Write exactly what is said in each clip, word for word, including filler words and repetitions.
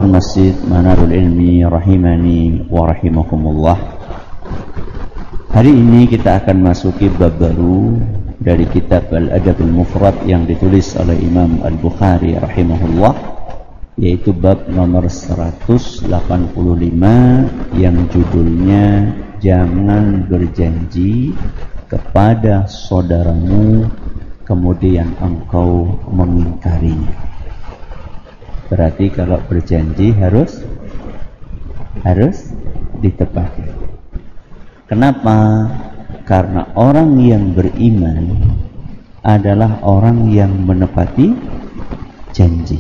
Masjid Manarul Ilmi rahimani wa rahimakumullah. Hari ini kita akan masuki bab baru dari kitab Al-Adabul Mufrad yang ditulis oleh Imam Al-Bukhari rahimahullah, yaitu bab nomor seratus delapan puluh lima yang judulnya Jangan berjanji kepada saudaramu kemudian engkau mengingkarinya. Berarti kalau berjanji harus harus ditepati. Kenapa? Karena orang yang beriman adalah orang yang menepati janji.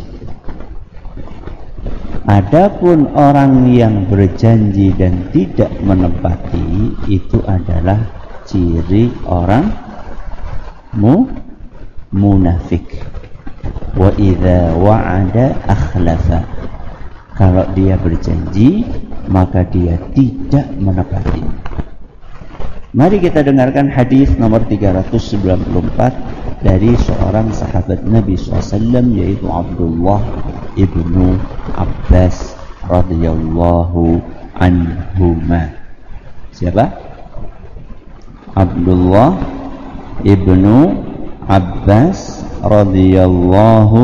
Adapun orang yang berjanji dan tidak menepati, itu adalah ciri orang mu munafik. Wa idza wa'ada akhlafa. Kalau dia berjanji, maka dia tidak menepati. Mari kita dengarkan hadis nomor tiga ratus sembilan puluh empat dari seorang sahabat Nabi shallallahu alaihi wasallam, yaitu Abdullah ibnu Abbas radhiyallahu anhuma. Siapa? Abdullah ibnu Abbas radhiyallahu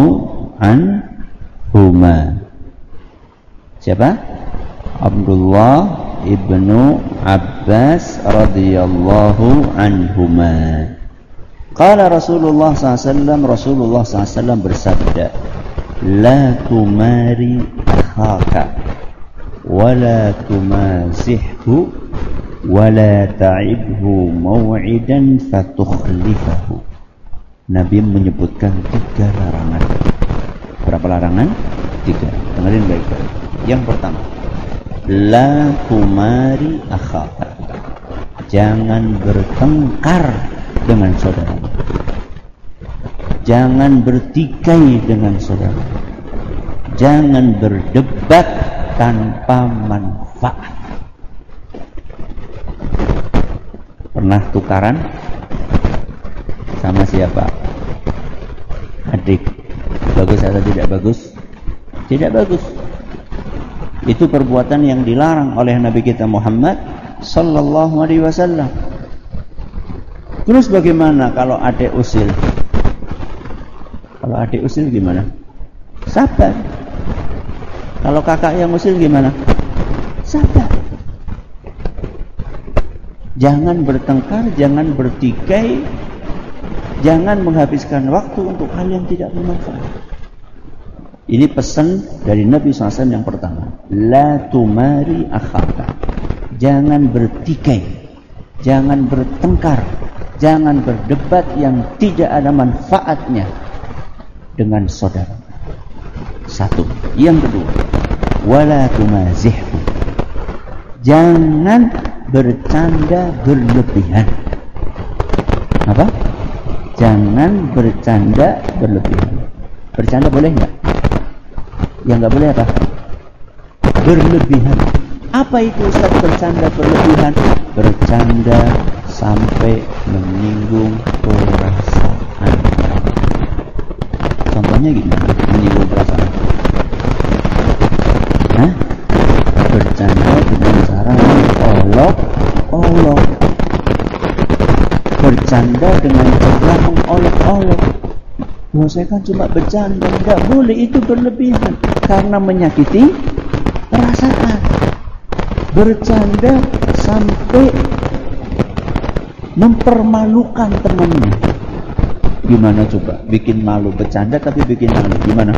anhuma. Siapa? Abdullah ibnu Abbas radhiyallahu anhuma. Qala Rasulullah sallallahu alaihi wasallam, Rasulullah sallallahu alaihi wasallam bersabda, la tumari akhaka wa la tumazihhu wa la ta'ibhu maw'idan fatukhlifahu. Nabi menyebutkan tiga larangan. Berapa larangan? Tiga. Dengarin baik-baik. Yang pertama, la tumari akhaka. Jangan bertengkar dengan saudara. Jangan bertikai dengan saudara. Jangan berdebat tanpa manfaat. Pernah tukaran sama siapa? Adik. Bagus atau tidak bagus? Tidak bagus. Itu perbuatan yang dilarang oleh Nabi kita Muhammad sallallahu alaihi wasallam. Terus bagaimana kalau adik usil? Kalau adik usil gimana? Sabar. Kalau kakak yang usil gimana? Sabar. Jangan bertengkar, jangan bertikai, jangan menghabiskan waktu untuk hal yang tidak bermanfaat. Ini pesan dari Nabi shallallahu alaihi wasallam yang pertama. La tumari akhaka. Jangan bertikai, jangan bertengkar, jangan berdebat yang tidak ada manfaatnya dengan saudara. Satu. Yang kedua, wala tumazihhu. Jangan bercanda berlebihan. Apa? Jangan bercanda berlebihan. Bercanda boleh enggak? Yang enggak boleh apa? Berlebihan. Apa itu Ustaz bercanda berlebihan? Bercanda sampai menyinggung perasaan. Contohnya gimana? Menyinggung perasaan. Hah? Bercanda dengan cara mengolok-olok. Bercanda dengan cara mengolok-olok. Wah, saya kan cuma bercanda. Tidak boleh, itu berlebihan. Karena menyakiti perasaan. Bercanda sampai mempermalukan temannya. Gimana coba? Bikin malu. Bercanda tapi bikin malu. Gimana?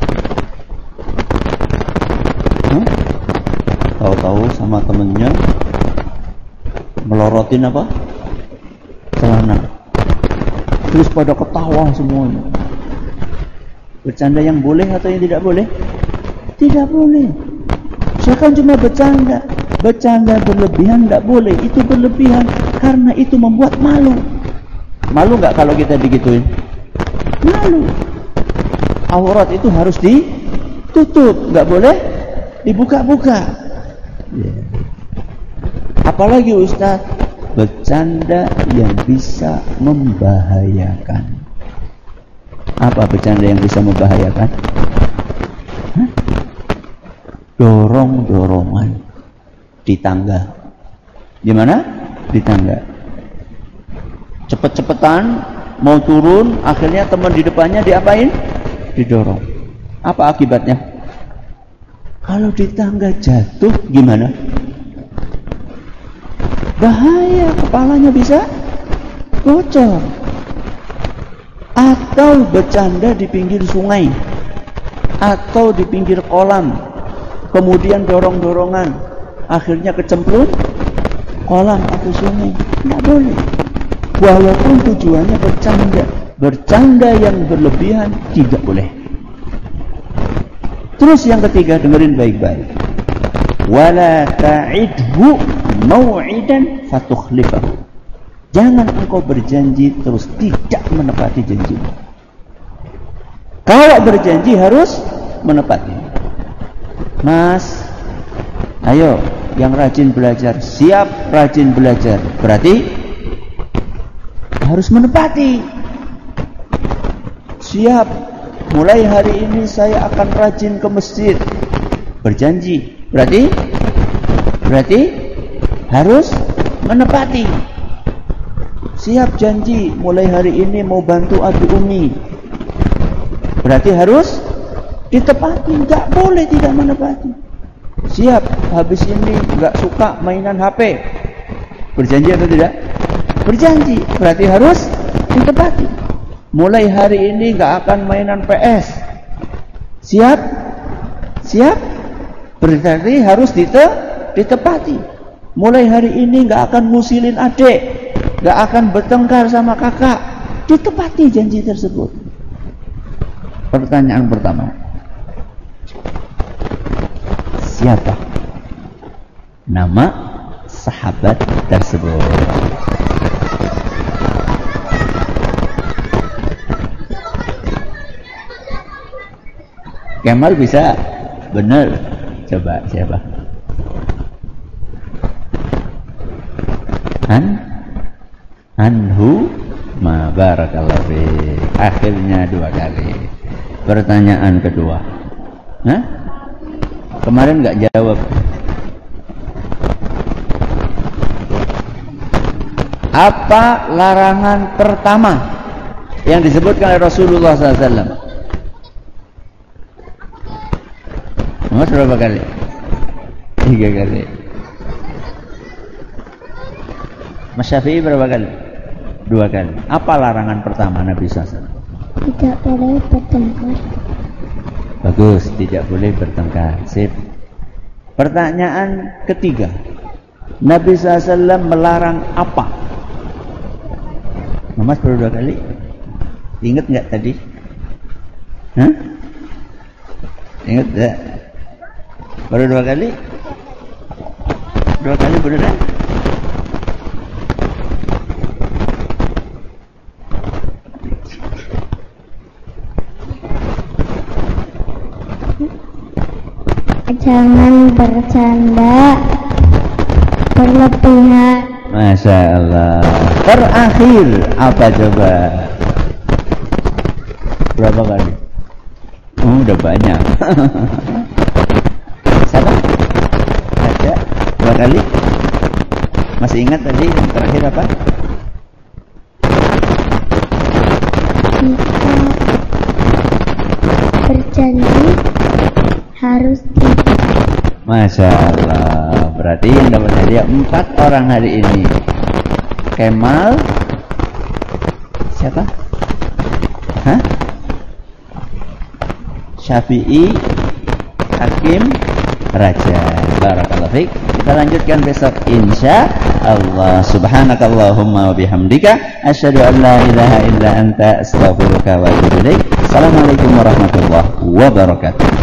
Huh? Tahu-tahu sama temennya melorotin apa? Celana. Terus pada ketawa semuanya. Bercanda yang boleh atau yang tidak boleh? Tidak boleh. Saya kan cuma bercanda. Bercanda berlebihan tidak boleh. Itu berlebihan karena itu membuat malu. Malu nggak kalau kita digituin? Malu. Aurat itu harus ditutup, nggak boleh dibuka-buka. Yeah. Apalagi Ustaz, bercanda yang bisa membahayakan. Apa bercanda yang bisa membahayakan? Hah? dorong-dorongan di tangga. Di mana? Di tangga. Cepet-cepetan mau turun, akhirnya teman di depannya diapain? Didorong. Apa akibatnya? Kalau di tangga jatuh gimana? Bahaya, kepalanya bisa bocor. Atau bercanda di pinggir sungai, atau di pinggir kolam, kemudian dorong-dorongan, akhirnya kecemplung kolam atau sungai. Tidak boleh. Walaupun tujuannya bercanda, bercanda yang berlebihan tidak boleh. Terus yang ketiga, dengerin baik-baik. Wala ta'idhu mau'idan fatukhlifahu. Jangan engkau berjanji terus tidak menepati janjimu. Kalau berjanji harus menepati. Mas, ayo yang rajin belajar, siap rajin belajar. Berarti harus menepati. Siap, mulai hari ini saya akan rajin ke masjid. Berjanji. Berarti berarti harus menepati. Siap janji, mulai hari ini mau bantu Abi Umi. Berarti harus ditepati, enggak boleh tidak menepati. Siap, habis ini enggak suka mainan H P. Berjanji atau tidak? Berjanji, berarti harus ditepati. Mulai hari ini enggak akan mainan P S. Siap? Siap? Berarti harus dite ditepati. Mulai hari ini enggak akan ngusilin adik. Gak akan bertengkar sama kakak. Ditepati janji tersebut. Pertanyaan pertama, siapa nama sahabat tersebut? Kemal bisa? Benar. Coba siapa? Han? Anhu ma barakallahu fiik. Akhirnya dua kali. Pertanyaan kedua. Hah? Kemarin enggak jawab. Apa larangan pertama yang disebutkan oleh Rasulullah sallallahu alaihi wasallam? Mas berapa kali? Tiga kali. Mas Syafi'i berapa kali? Dua kali. Apa larangan pertama Nabi sallallahu alaihi wasallam? Tidak boleh bertengkar. Bagus, tidak boleh bertengkar. Sip. Pertanyaan ketiga, Nabi sallallahu alaihi wasallam melarang apa? Mas baru dua kali. Ingat nggak tadi? Hah? Ingat nggak? Baru dua kali? Dua kali beneran? Jangan bercanda berlebihan. Masya Allah. Terakhir apa coba? Berapa kali? Oh, udah banyak. Siapa? Ada dua kali. Masih ingat tadi yang terakhir apa? Kita berjanji harus tidak. Masya Allah. Berarti yang dapat hadiah empat orang hari ini. Kemal, siapa? Hah? Syafi'i, Hakim, Raja. Barakallahu fiik. Kita lanjutkan besok insya Allah. Subhanakallahumma wa bihamdika asyhadu an la ilaha illa anta astaghfiruka wa atubu ilaik. Assalamualaikum warahmatullahi wabarakatuh.